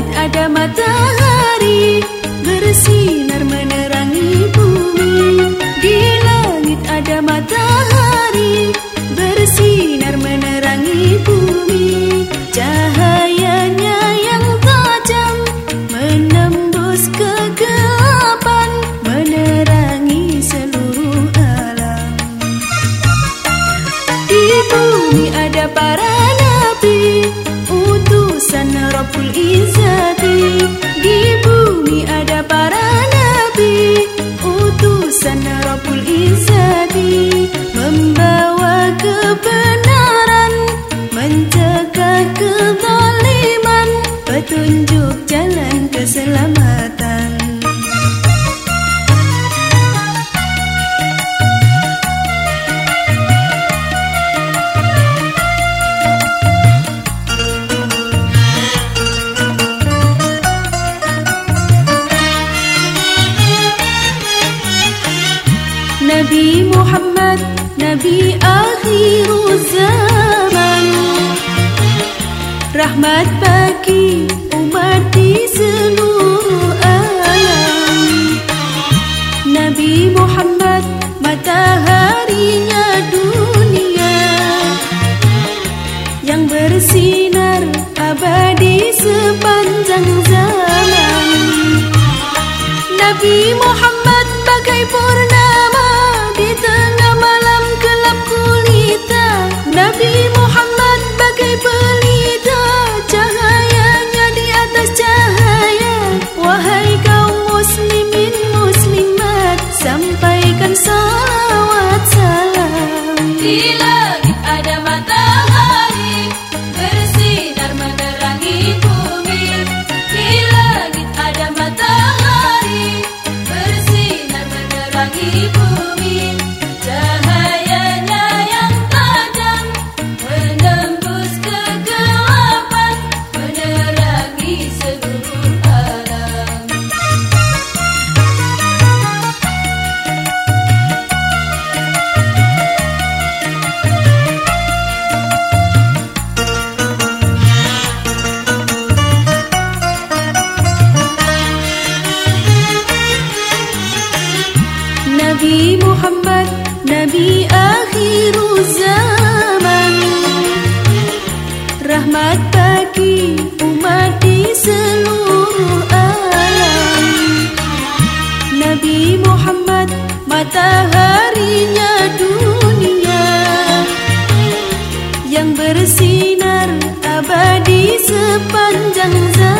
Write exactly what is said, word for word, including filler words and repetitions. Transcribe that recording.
langit ada matahari bersinar menerangi bumi. Di langit ada matahari bersinar menerangi bumi. Cahayanya yang tajam menembus kegelapan, menerangi seluruh alam. Di bumi ada para nabi, utusan Rabbul Izzati. Di bumi ada para nabi, utusan Rabbul Izzati, membawa kebenaran, mencegah kezaliman, petunjuk jalan keselamatan. Nabi Muhammad, Nabi akhir zaman, rahmat bagi umat di seluruh alam. Nabi Muhammad, mataharinya dunia, yang bersinar abadi sepanjang zaman. Nabi Muhammad bagai purnama di tengah malam gelap gulita. Nabi Muhammad bagai pelita, cahayanya di atas cahaya. Wahai kaum muslimin muslimat, sampaikan salawat salam. Di langit ada matahari bersinar menerangi bumi. Di langit ada matahari bersinar menerangi bumi. Cahayanya yang tajam menembus kegelapan, menerangi seluruh alam. Nabi Muhammad, Nabi akhir zaman, rahmat bagi umat di seluruh alam. Nabi Muhammad, mataharinya dunia, yang bersinar abadi sepanjang zaman.